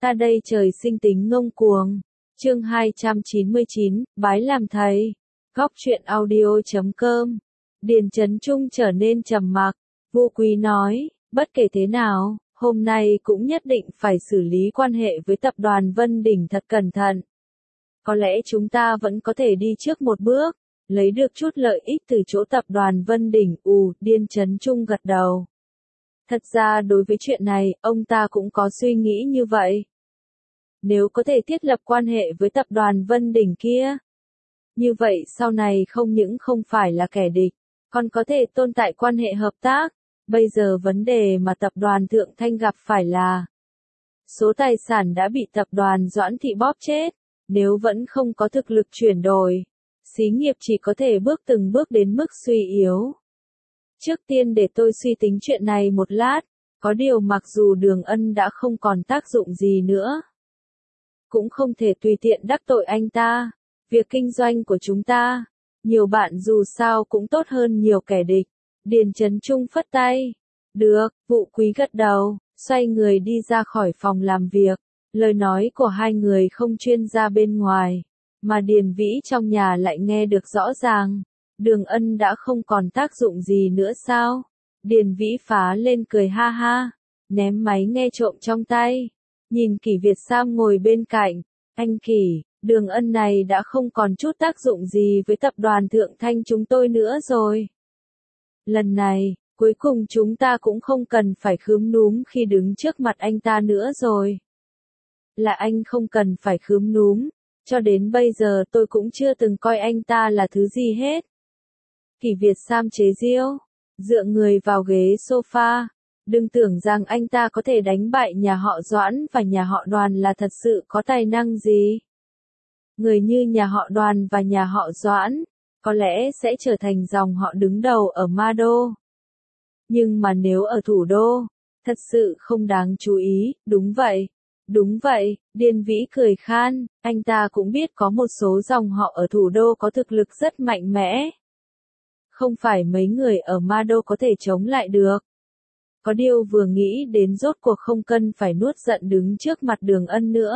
Ta đây trời sinh tính ngông cuồng. Chương 299, bái làm thầy. Góc truyện audio.com. Điền Chấn Trung trở nên trầm mặc. Vô Quý nói, bất kể thế nào, hôm nay cũng nhất định phải xử lý quan hệ với tập đoàn Vân Đỉnh thật cẩn thận. Có lẽ chúng ta vẫn có thể đi trước một bước, lấy được chút lợi ích từ chỗ tập đoàn Vân Đỉnh. Điền Chấn Trung gật đầu. Thật ra đối với chuyện này, ông ta cũng có suy nghĩ như vậy. Nếu có thể thiết lập quan hệ với tập đoàn Vân Đỉnh kia, như vậy sau này không những không phải là kẻ địch, còn có thể tồn tại quan hệ hợp tác. Bây giờ vấn đề mà tập đoàn Thượng Thanh gặp phải là số tài sản đã bị tập đoàn Doãn Thị bóp chết, nếu vẫn không có thực lực chuyển đổi, xí nghiệp chỉ có thể từng bước đến mức suy yếu. Trước tiên để tôi suy tính chuyện này một lát, có điều mặc dù Đường Ân đã không còn tác dụng gì nữa, cũng không thể tùy tiện đắc tội anh ta. Việc kinh doanh của chúng ta, nhiều bạn dù sao cũng tốt hơn nhiều kẻ địch. Điền Chấn Trung phất tay. Được, Vũ Quý gật đầu, xoay người đi ra khỏi phòng làm việc. Lời nói của hai người không chuyên ra bên ngoài, mà Điền Vĩ trong nhà lại nghe được rõ ràng. Đường Ân đã không còn tác dụng gì nữa sao? Điền Vĩ phá lên cười ha ha, ném máy nghe trộm trong tay. Nhìn Kỷ Việt Sam ngồi bên cạnh, anh Kỷ, Đường Ân này đã không còn chút tác dụng gì với tập đoàn Thượng Thanh chúng tôi nữa rồi. Lần này, cuối cùng chúng ta cũng không cần phải khúm núm khi đứng trước mặt anh ta nữa rồi. Là anh không cần phải khúm núm, cho đến bây giờ tôi cũng chưa từng coi anh ta là thứ gì hết. Kỷ Việt Sam chế giễu, dựa người vào ghế sofa. Đừng tưởng rằng anh ta có thể đánh bại nhà họ Doãn và nhà họ Đoàn là thật sự có tài năng gì. Người như nhà họ Đoàn và nhà họ Doãn, có lẽ sẽ trở thành dòng họ đứng đầu ở Ma Đô. Nhưng mà nếu ở thủ đô, thật sự không đáng chú ý. Đúng vậy, Điền Vĩ cười khan, anh ta cũng biết có một số dòng họ ở thủ đô có thực lực rất mạnh mẽ. Không phải mấy người ở Ma Đô có thể chống lại được. Có điều vừa nghĩ đến rốt cuộc không cần phải nuốt giận đứng trước mặt Đường Ân nữa.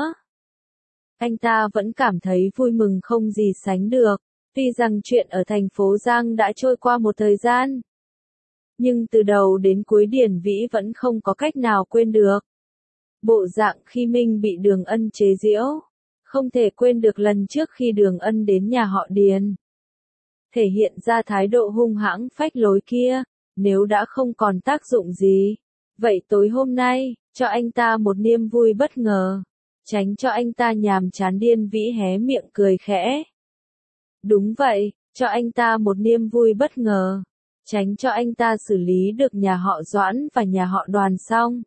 Anh ta vẫn cảm thấy vui mừng không gì sánh được, tuy rằng chuyện ở thành phố Giang đã trôi qua một thời gian. Nhưng từ đầu đến cuối Điền Vĩ vẫn không có cách nào quên được. Bộ dạng khi mình bị Đường Ân chế giễu, không thể quên được lần trước khi Đường Ân đến nhà họ Điền. Thể hiện ra thái độ hung hãng phách lối kia, nếu đã không còn tác dụng gì, vậy tối hôm nay, cho anh ta một niềm vui bất ngờ, tránh cho anh ta nhàm chán. Điền Vĩ hé miệng cười khẽ. Đúng vậy, cho anh ta một niềm vui bất ngờ, tránh cho anh ta xử lý được nhà họ Doãn và nhà họ Đoàn xong.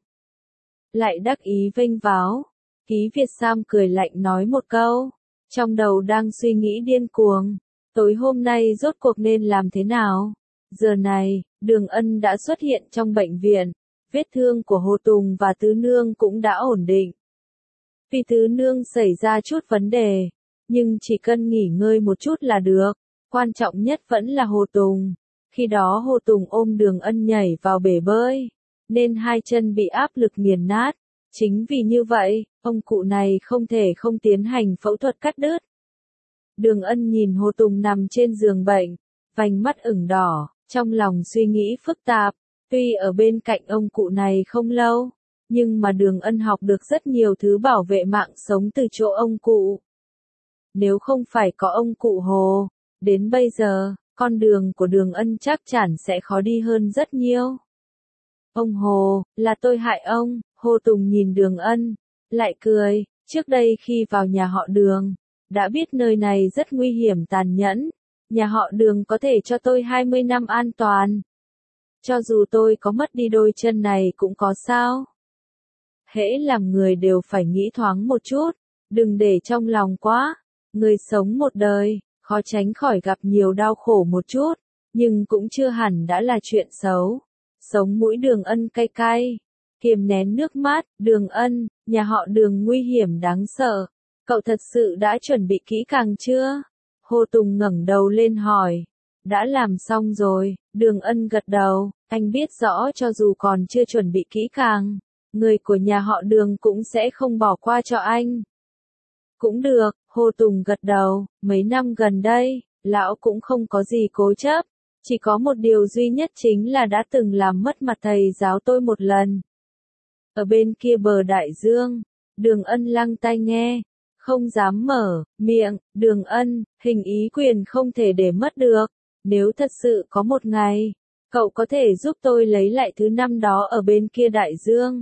Lại đắc ý vênh váo, Kỷ Việt Sam cười lạnh nói một câu, trong đầu đang suy nghĩ điên cuồng, tối hôm nay rốt cuộc nên làm thế nào? Giờ này, Đường Ân đã xuất hiện trong bệnh viện, vết thương của Hồ Tùng và Tứ Nương cũng đã ổn định. Vì Tứ Nương xảy ra chút vấn đề, nhưng chỉ cần nghỉ ngơi một chút là được, quan trọng nhất vẫn là Hồ Tùng. Khi đó Hồ Tùng ôm Đường Ân nhảy vào bể bơi, nên hai chân bị áp lực nghiền nát. Chính vì như vậy, ông cụ này không thể không tiến hành phẫu thuật cắt đứt. Đường Ân nhìn Hồ Tùng nằm trên giường bệnh, vành mắt ửng đỏ, trong lòng suy nghĩ phức tạp. Tuy ở bên cạnh ông cụ này không lâu, nhưng mà Đường Ân học được rất nhiều thứ bảo vệ mạng sống từ chỗ ông cụ. Nếu không phải có ông cụ Hồ, đến bây giờ, con đường của Đường Ân chắc chắn sẽ khó đi hơn rất nhiều. Ông Hồ, là tôi hại ông. Hồ Tùng nhìn Đường Ân, lại cười. Trước đây khi vào nhà họ Đường, đã biết nơi này rất nguy hiểm tàn nhẫn. Nhà họ Đường có thể cho tôi 20 năm an toàn. Cho dù tôi có mất đi đôi chân này cũng có sao. Hễ làm người đều phải nghĩ thoáng một chút, đừng để trong lòng quá. Người sống một đời, khó tránh khỏi gặp nhiều đau khổ một chút, nhưng cũng chưa hẳn đã là chuyện xấu. Sống mũi Đường Ân cay cay, kiềm nén nước mắt. Đường Ân, nhà họ Đường nguy hiểm đáng sợ. Cậu thật sự đã chuẩn bị kỹ càng chưa? Hồ Tùng ngẩng đầu lên hỏi. Đã làm xong rồi. Đường Ân gật đầu, anh biết rõ cho dù còn chưa chuẩn bị kỹ càng, người của nhà họ Đường cũng sẽ không bỏ qua cho anh. Cũng được, Hồ Tùng gật đầu, mấy năm gần đây, lão cũng không có gì cố chấp, chỉ có một điều duy nhất chính là đã từng làm mất mặt thầy giáo tôi một lần. Ở bên kia bờ đại dương, Đường Ân lăng tai nghe, không dám mở miệng. Đường Ân, hình ý quyền không thể để mất được, nếu thật sự có một ngày, cậu có thể giúp tôi lấy lại thứ năm đó ở bên kia đại dương.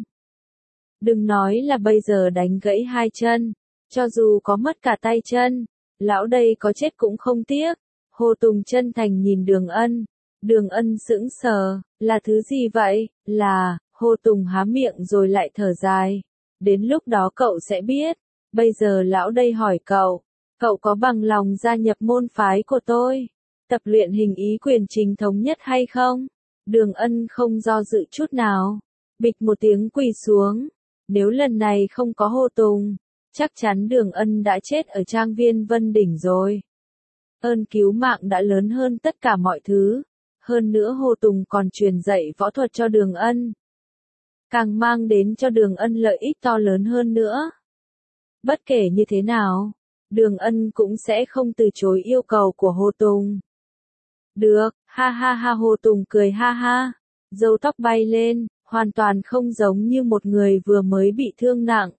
Đừng nói là bây giờ đánh gãy hai chân, cho dù có mất cả tay chân, lão đây có chết cũng không tiếc. Hồ Tùng chân thành nhìn Đường Ân. Đường Ân sững sờ, là thứ gì vậy? Là, Hồ Tùng há miệng rồi lại thở dài. Đến lúc đó cậu sẽ biết, bây giờ lão đây hỏi cậu, cậu có bằng lòng gia nhập môn phái của tôi, tập luyện hình ý quyền chính thống nhất hay không? Đường Ân không do dự chút nào, bịch một tiếng quỳ xuống. Nếu lần này không có Hồ Tùng, chắc chắn Đường Ân đã chết ở trang viên Vân Đỉnh rồi. Ơn cứu mạng đã lớn hơn tất cả mọi thứ. Hơn nữa Hồ Tùng còn truyền dạy võ thuật cho Đường Ân, càng mang đến cho Đường Ân lợi ích to lớn hơn nữa. Bất kể như thế nào, Đường Ân cũng sẽ không từ chối yêu cầu của Hồ Tùng. Được, ha ha ha. Hồ Tùng cười ha ha, râu tóc bay lên, hoàn toàn không giống như một người vừa mới bị thương nặng.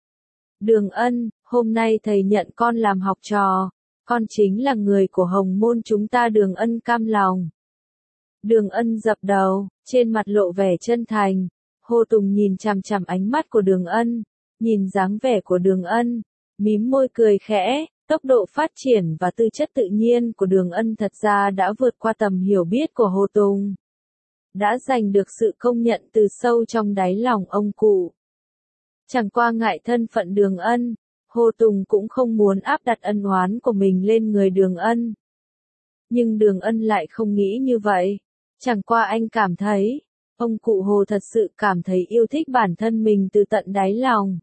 Đường Ân, hôm nay thầy nhận con làm học trò, con chính là người của Hồng môn chúng ta. Đường Ân cam lòng. Đường Ân dập đầu, trên mặt lộ vẻ chân thành. Hồ Tùng nhìn chằm chằm ánh mắt của Đường Ân, nhìn dáng vẻ của Đường Ân, mím môi cười khẽ. Tốc độ phát triển và tư chất tự nhiên của Đường Ân thật ra đã vượt qua tầm hiểu biết của Hồ Tùng, đã giành được sự công nhận từ sâu trong đáy lòng ông cụ. Chẳng qua ngại thân phận Đường Ân, Hồ Tùng cũng không muốn áp đặt ân oán của mình lên người Đường Ân. Nhưng Đường Ân lại không nghĩ như vậy. Chẳng qua anh cảm thấy, ông cụ Hồ thật sự cảm thấy yêu thích bản thân mình từ tận đáy lòng.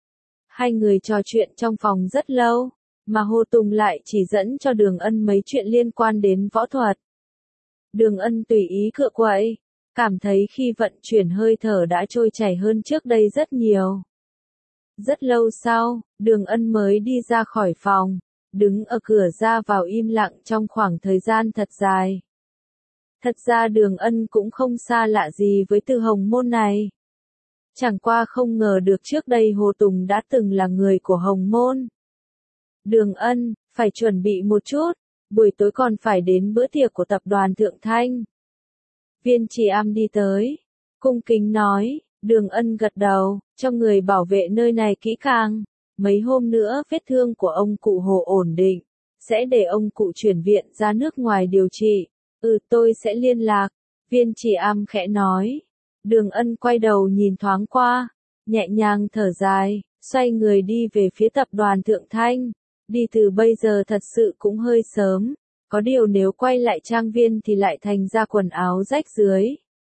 Hai người trò chuyện trong phòng rất lâu, mà Hồ Tùng lại chỉ dẫn cho Đường Ân mấy chuyện liên quan đến võ thuật. Đường Ân tùy ý cựa quậy, cảm thấy khi vận chuyển hơi thở đã trôi chảy hơn trước đây rất nhiều. Rất lâu sau, Đường Ân mới đi ra khỏi phòng, đứng ở cửa ra vào im lặng trong khoảng thời gian thật dài. Thật ra Đường Ân cũng không xa lạ gì với Từ Hồng môn này. Chẳng qua không ngờ được trước đây Hồ Tùng đã từng là người của Hồng môn. Đường Ân, phải chuẩn bị một chút, buổi tối còn phải đến bữa tiệc của tập đoàn Thượng Thanh. Viên Trì Am đi tới, cung kính nói. Đường Ân gật đầu, cho người bảo vệ nơi này kỹ càng. Mấy hôm nữa vết thương của ông cụ Hồ ổn định, sẽ để ông cụ chuyển viện ra nước ngoài điều trị. Tôi sẽ liên lạc. Viên Trì Am khẽ nói. Đường Ân quay đầu nhìn thoáng qua, nhẹ nhàng thở dài, xoay người đi về phía tập đoàn Thượng Thanh. Đi từ bây giờ thật sự cũng hơi sớm, có điều nếu quay lại trang viên thì lại thành ra quần áo rách rưới.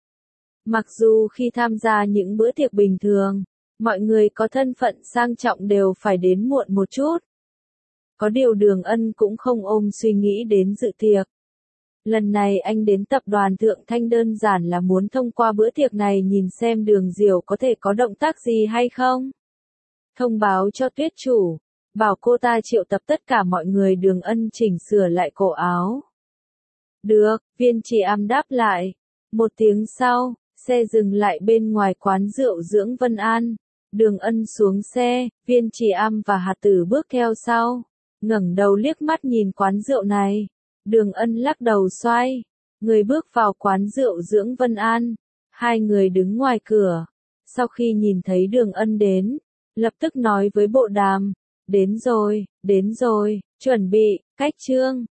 Mặc dù khi tham gia những bữa tiệc bình thường, mọi người có thân phận sang trọng đều phải đến muộn một chút. Có điều Đường Ân cũng không ôm suy nghĩ đến dự tiệc. Lần này anh đến tập đoàn Thượng Thanh đơn giản là muốn thông qua bữa tiệc này nhìn xem Đường Diều có thể có động tác gì hay không. Thông báo cho Tuyết chủ, bảo cô ta triệu tập tất cả mọi người. Đường Ân chỉnh sửa lại cổ áo. Được, Viên Trì Am đáp lại. Một tiếng sau, xe dừng lại bên ngoài quán rượu Dưỡng Vân An. Đường Ân xuống xe, Viên Trì Am và Hạt Tử bước theo sau. Ngẩng đầu liếc mắt nhìn quán rượu này. Đường Ân lắc đầu xoay. Người bước vào quán rượu Dưỡng Vân An. Hai người đứng ngoài cửa. Sau khi nhìn thấy Đường Ân đến, lập tức nói với bộ đàm. Đến rồi, chuẩn bị, cách trương.